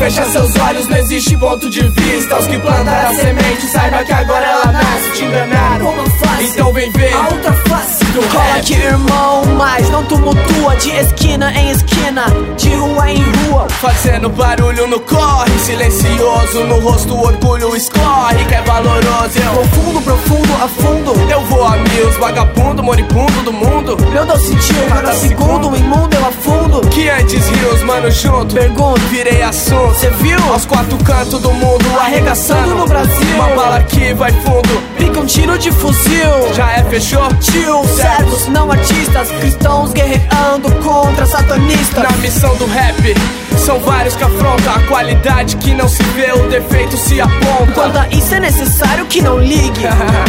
fecha seus olhos, não existe ponto de vista. Os que plantaram a semente, saiba que agora ela nasce. Te enganaram, então vem ver a outra face do Cola rap. aqui, irmão, mas não tumultua. De esquina em esquina, de rua em rua, fazendo barulho no corre, silencioso no rosto o orgulho escorre. Que é valoroso, eu profundo, profundo, a fundo. Eu vou a mil, vagabundo, moribundo do mundo. Meu Deus sentiu, cada segundo, imundo eu afundo. Que antes rios, mano, junto, Pergunto, virei assunto. cê viu? Aos quatro cantos do mundo, arregaçando no Brasil. Uma bala que vai fundo, pica um tiro de fuzil. já é, fechou? Tio, servos, não artistas, cristãos guerreando contra satanistas. Na missão do rap, são vários que afrontam a qualidade que não se vê, o defeito se aponta. Quanto a isso é necessário que não ligue.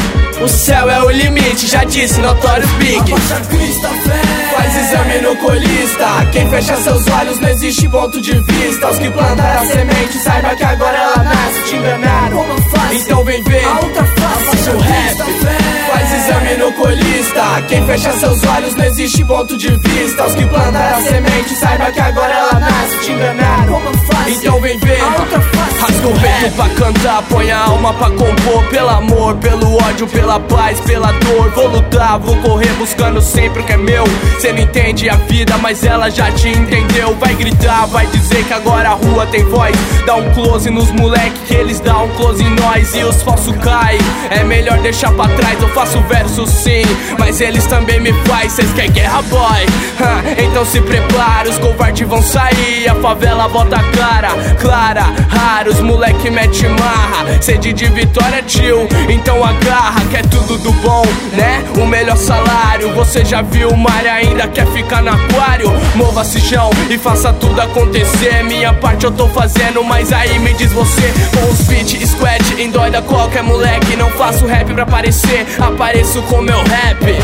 O céu é o limite, já disse Notório Big. Abaixa a crista, fé. Faz exame no colista. Quem fecha seus olhos, não existe ponto de vista. Os que plantaram a semente, saiba que agora ela nasce. Te enganaram, então vem ver A outra face o rap. Faz exame no colista. Quem fecha seus olhos, não existe ponto de vista. Os que plantaram a semente, saiba que agora ela nasce. Te enganaram, então vem ver a outra face rasga do o peito rap. pra cantar, põe a alma pra compor. Pelo amor, pelo ódio, pela paz, pela dor. Vou lutar, vou correr buscando sempre o que é meu. Cê não entende a vida, mas ela já te entendeu. Vai gritar, vai dizer que agora a rua tem voz. Dá um close nos moleque que eles dão um close em nós. E os falsos caem, é melhor deixar pra trás. Eu faço verso sim, mas eles também me faz. Cês quer guerra, boy? Então se prepara, os covardes vão sair. A favela bota a cara, clara, rara. Os moleque mete marra, sede de vitória, tio. Então agarra, que é tudo do bom, né? O melhor salário, você já viu o mar e ainda quer ficar no aquário? Mova-se chão e faça tudo acontecer. Minha parte eu tô fazendo, mas aí me diz você. Com os beat, squad, endoida qualquer moleque. Não faço rap pra aparecer, apareço com meu rap.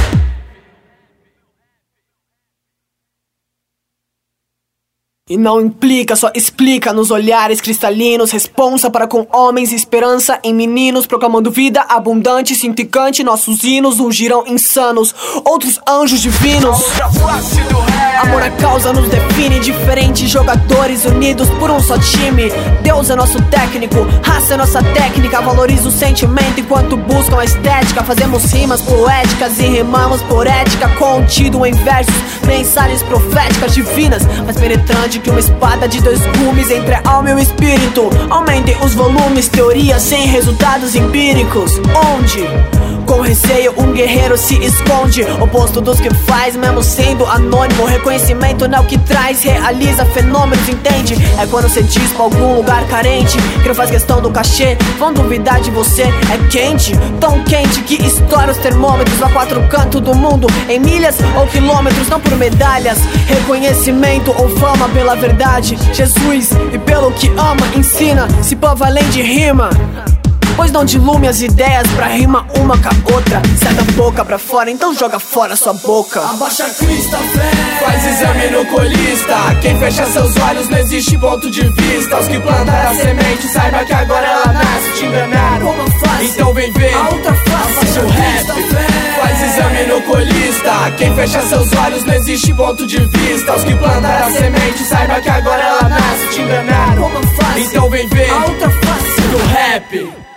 E não implica, só explica nos olhares cristalinos. Responsa para com homens, esperança em meninos. Proclamando vida abundante, significante. Nossos hinos ungirão insanos, outros anjos divinos. Amor à causa nos define, diferentes jogadores unidos por um só time. Deus é nosso técnico, raça é nossa técnica. Valoriza o sentimento enquanto buscam a estética. Fazemos rimas poéticas e rimamos por ética. Contido em versos, mensagens proféticas divinas, mais penetrante que uma espada de dois gumes entre a alma e o espírito. Aumentem os volumes, teorias sem resultados empíricos. Onde? Com receio um guerreiro se esconde, oposto dos que faz, mesmo sendo anônimo. Reconhecimento não é o que traz, realiza fenômenos, entende? É quando cê diz pra algum lugar carente que não faz questão do cachê, vão duvidar de você. É quente, tão quente que estoura os termômetros a quatro cantos do mundo, em milhas ou quilômetros, não por medalhas, reconhecimento ou fama pela verdade. Jesus, e pelo que ama, ensina, se povo além de rima. Pois não dilume as ideias pra rima uma com a outra. Sai da boca pra fora, então joga fora sua boca. Abaixa a crista, fé. Faz exame no colista. Quem fecha seus olhos, não existe ponto de vista. Os que plantaram a semente, saiba que agora ela nasce. Te enganaram, então vem ver a outra face o rap. Faz exame no colista. Quem fecha seus olhos, não existe ponto de vista. Os que plantaram a semente, saiba que agora ela nasce. Te enganaram, então vem ver a outra face do rap.